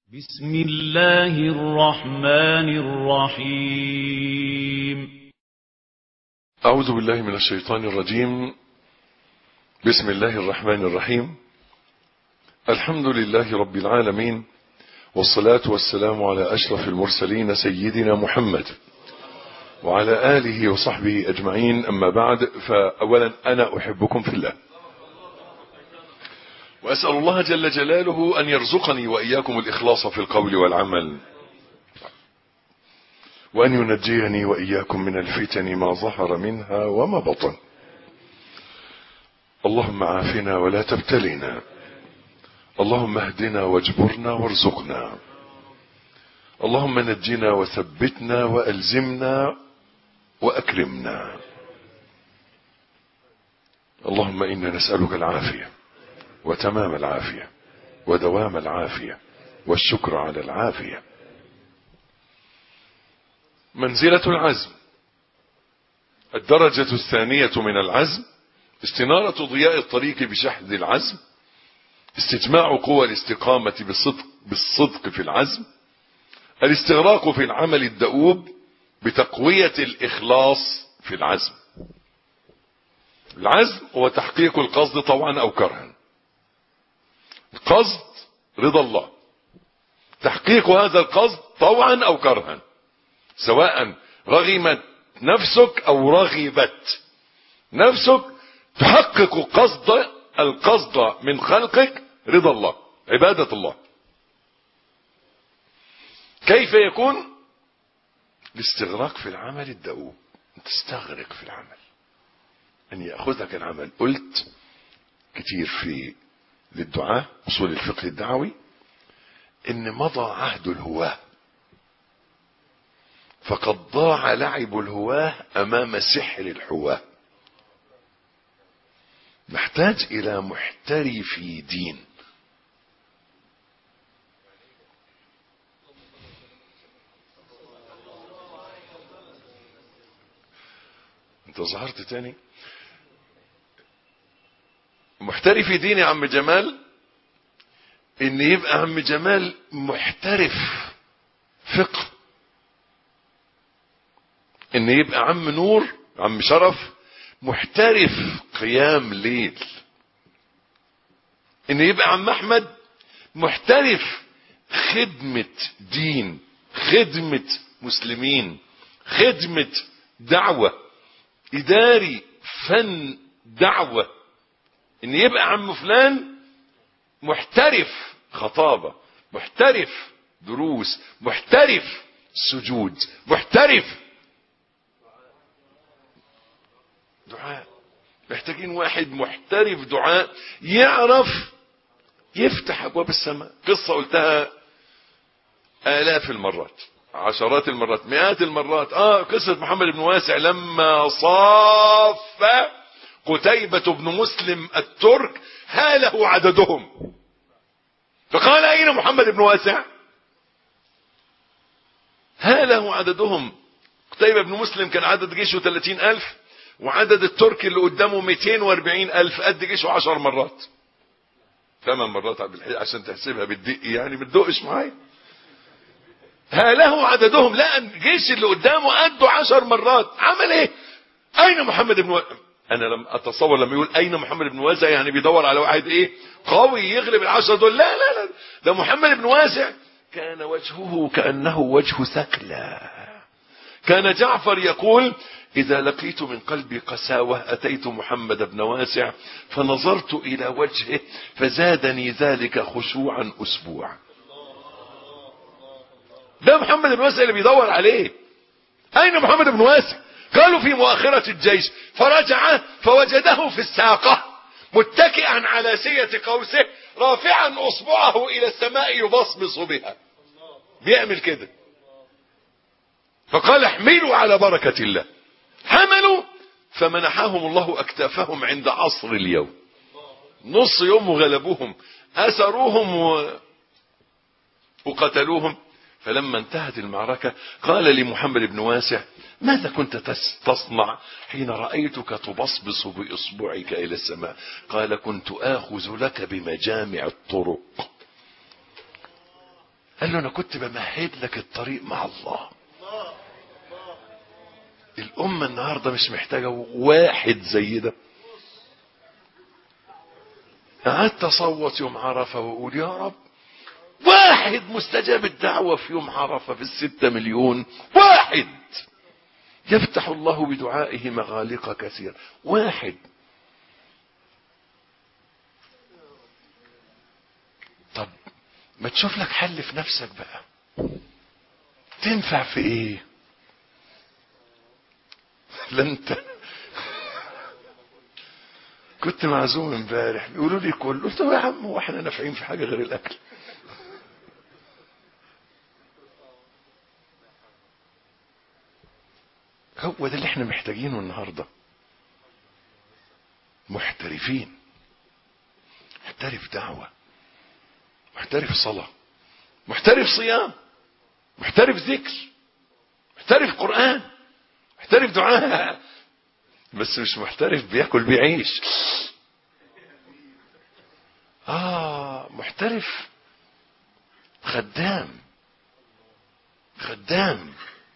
بسم الله الرحمن الرحيم. أعوذ بالله من الشيطان الرجيم. بسم الله الرحمن الرحيم. الحمد لله رب العالمين، والصلاة والسلام على أشرف المرسلين سيدنا محمد وعلى آله وصحبه أجمعين. أما بعد، فأولا أنا أحبكم في الله، وأسأل الله جل جلاله أن يرزقني وإياكم الإخلاص في القول والعمل، وأن ينجيني وإياكم من الفتن ما ظهر منها وما بطن. اللهم عافنا ولا تبتلنا، اللهم اهدنا واجبرنا وارزقنا، اللهم نجنا وثبتنا وألزمنا وأكرمنا. اللهم إنا نسألك العافية وتمام العافية ودوام العافية والشكر على العافية. منزلة العزم. الدرجة الثانية من العزم استنارة ضياء الطريق بشحذ العزم، استجماع قوى الاستقامة بالصدق في العزم، الاستغراق في العمل الدؤوب بتقوية الإخلاص في العزم. العزم هو تحقيق القصد طوعا أو كرها. القصد رضا الله، تحقيق هذا القصد طوعا أو كرها، سواء رغمت نفسك أو رغبت نفسك، تحقق القصد من خلقك رضا الله، عبادة الله. كيف يكون؟ الاستغراق في العمل الدؤوب، تستغرق في العمل، أن يأخذك العمل. قلت كتير في للدعاء أصول الفقه الدعوي إن مضى عهد الهواه، فقد ضاع لعب الهواه أمام سحر الحواه. نحتاج إلى محترفي دين. انت ظهرت تاني. محترفي دين يا عم جمال، ان يبقى عم جمال محترف فقه، ان يبقى عم نور عم شرف محترف قيام ليل، ان يبقى عم احمد محترف خدمة دين، خدمة مسلمين، خدمة دعوة، اداري فن دعوة. ان يبقى عم فلان محترف خطابة، محترف دروس، محترف سجود، محترف دعاء. محتاجين واحد محترف دعاء يعرف يفتح ابواب السماء. قصة قلتها آلاف المرات، عشرات المرات، مئات المرات. قصة محمد بن واسع لما صاف قتيبة بن مسلم الترك هاله عددهم، فقال أين محمد بن واسع؟ هاله عددهم. قتيبة بن مسلم كان عدد جيشه 30,000، وعدد الترك اللي قدامه 240,000، قد جيشه 10 مرات 8 مرات عشان تحسبها بالدق، يعني ما تدقش معايا. هاله عددهم، لا الجيش اللي قدامه قده 10 مرات. عمل ايه؟ أين محمد بن واسع؟ انا لم اتصور لما يقول اين محمد بن واسع يعني بيدور على واحد ايه قوي يغلب ال10 دول. لا لا لا، ده محمد بن واسع كان وجهه كأنه وجه ثكلى. كان جعفر يقول اذا لقيت من قلبي قساوة اتيت محمد بن واسع فنظرت الى وجهه فزادني ذلك خشوعا اسبوع. ده محمد بن واسع اللي بيدور عليه. اين محمد بن واسع؟ قالوا في مؤخرة الجيش، فرجع فوجده في الساقة متكئا على سية قوسه رافعا اصبعه الى السماء يبصبص بها، بيعمل كده. فقال احملوا على بركة الله. حملوا فمنحهم الله اكتافهم عند عصر اليوم. نص يوم وغلبوهم، اسروهم وقتلوهم. فلما انتهت المعركة قال لمحمد بن واسع ماذا كنت تصنع حين رأيتك تبصبص بإصبعك إلى السماء؟ قال كنت آخذ لك بمجامع الطرق. قال له انا كنت بمهد لك الطريق مع الله. الامة النهاردة مش محتاجة واحد زي ده. قعدت اصوت يوم عرفة واقول يا رب واحد مستجاب الدعوة في يوم عرفة في 6 مليون، واحد يفتح الله بدعائه مغالق كثير، واحد. طب ما تشوف لك حل في نفسك بقى، تنفع في ايه؟ لا انت كنت معزوم امبارح بيقولوا لي كل، قلت له يا عم هو احنا نافعين في حاجه غير الاكل؟ هو ده اللي احنا محتاجينه النهارده، محترفين، محترف دعوه، محترف صلاه، محترف صيام، محترف ذكر، محترف قرآن، محترف دعاء، بس مش محترف بياكل بيعيش. محترف خدام، خدام.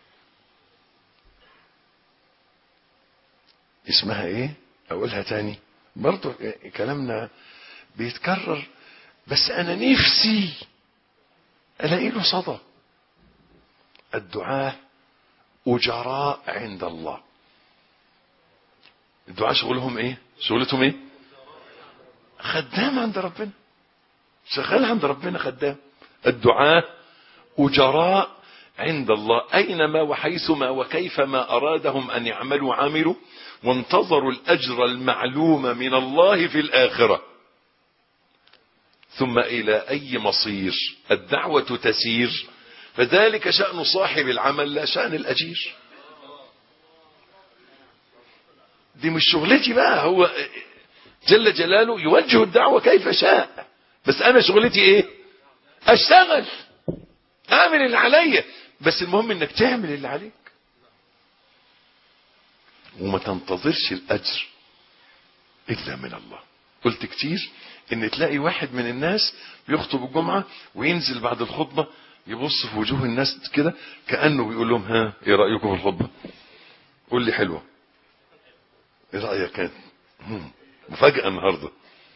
اسمها ايه؟ اقولها تاني برضو، كلامنا بيتكرر، بس انا نفسي الاقي له صدى. الدعاة أجراء عند الله. الدعاة شغلهم ايه؟ شغلتهم ايه؟ خدام عند ربنا، شغال عند ربنا خدام. الدعاة أجراء عند الله، أينما وحيثما وكيفما أرادهم أن يعملوا عملوا، وانتظروا الأجر المعلوم من الله في الآخرة. ثم إلى أي مصير الدعوة تسير، فذلك شأن صاحب العمل لا شأن الأجير. دي مش شغلتي بقى، هو جل جلاله يوجه الدعوة كيف شاء، بس أنا شغلتي إيه؟ أشتغل، أعمل اللي عليا، بس المهم إنك تعمل اللي عليك وما تنتظرش الأجر إلا من الله. قلت كتير إن تلاقي واحد من الناس بيخطب الجمعة وينزل بعد الخطبة يبص في وجوه الناس كده كأنه بيقول لهم ها إيه رأيكم في الخطبة؟ قول لي حلوة، إيه رأيك؟ كانت مفاجأة النهاردة.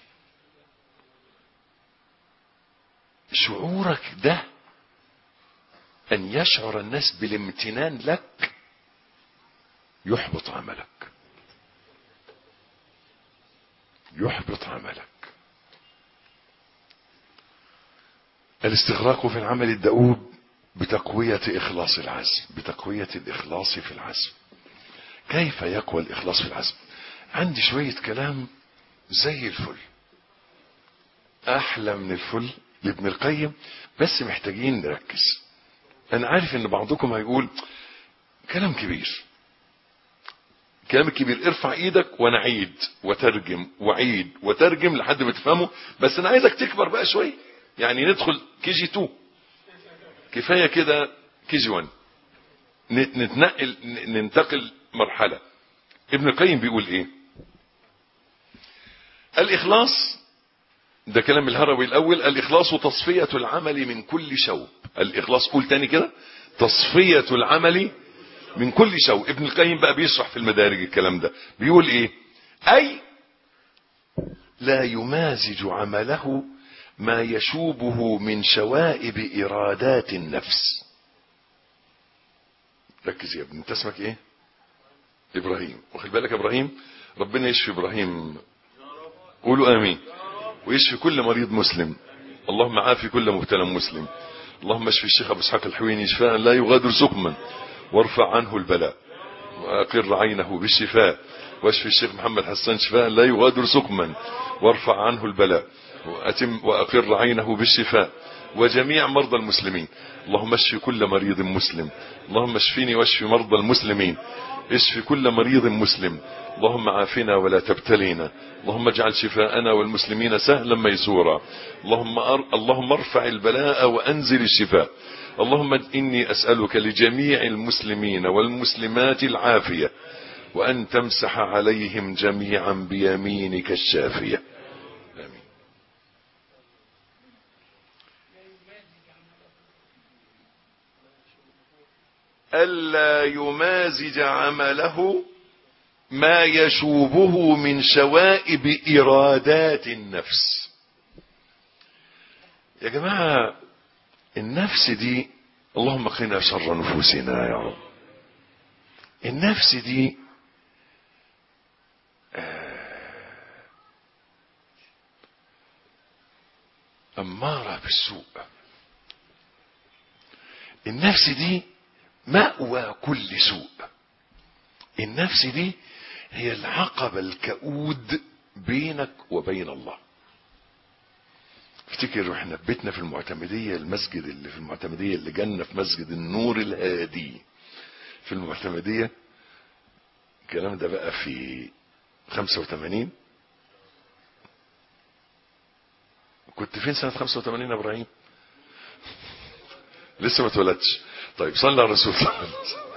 شعورك ده أن يشعر الناس بالامتنان لك يحبط عملك، يحبط عملك. الاستغراق في العمل الدؤوب بتقوية إخلاص العزم، بتقوية الإخلاص في العزم. كيف يقوى الإخلاص في العزم؟ عندي شوية كلام زي الفل، أحلى من الفل لابن القيم، بس محتاجين نركز. أنا عارف إن بعضكم هيقول كلام كبير، كلام كبير، ارفع ايدك وانا عيد وترجم وعيد وترجم لحد ما تفهمه، بس انا عايزك تكبر بقى شويه، يعني ندخل كيجي 2 كفايه كده، كيجي 1 ننتقل مرحله. ابن القيم بيقول ايه؟ الاخلاص ده كلام الهروي الاول، الاخلاص تصفيه العمل من كل شوب. الاخلاص قول تاني كده، تصفيه العمل من كل شوء. ابن القيم بقى بيشرح في المدارج الكلام ده، بيقول ايه؟ اي لا يمازج عمله ما يشوبه من شوائب ارادات النفس. ركز يا ابني، انت اسمك ايه؟ ابراهيم، واخد بالك يا ابراهيم؟ ربنا يشفي ابراهيم، قولوا امين. ويشفي كل مريض مسلم، اللهم عافي كل مبتلى مسلم. اللهم اشفي الشيخ ابو اسحاق الحويني شفاء لا يغادر سقما، وارفع عنه البلاء، واقر عينه بالشفاء. واشفي الشيخ محمد حسان شفاء لا يغادر سقما، وارفع عنه البلاء، واقر عينه بالشفاء. وجميع مرضى المسلمين، اللهم اشفي كل مريض مسلم، اللهم اشفيني واشفي مرضى المسلمين، اشفي كل مريض مسلم، اللهم عافنا ولا تبتلينا، اللهم اجعل شفاءنا والمسلمين سهلا ميسورا، اللهم ارفع البلاء وانزل الشفاء. اللهم إني أسألك لجميع المسلمين والمسلمات العافية، وأن تمسح عليهم جميعا بيمينك الشافية. آمين. ألا يمازج عمله ما يشوبه من شوائب إرادات النفس. يا جماعة النفس دي، اللهم قنا شر نفوسنا يا رب. النفس دي أمارة بالسوء. النفس دي مأوى كل سوء. النفس دي هي العقبة الكؤود بينك وبين الله. افتكر واحنا في بيتنا في المعتمدية، المسجد اللي في المعتمدية اللي جنة في مسجد النور الهادي في المعتمدية، الكلام ده بقى في 85. كنت فين سنة 85 يا ابراهيم؟ لسه ما اتولدتش. طيب صلى على الرسول.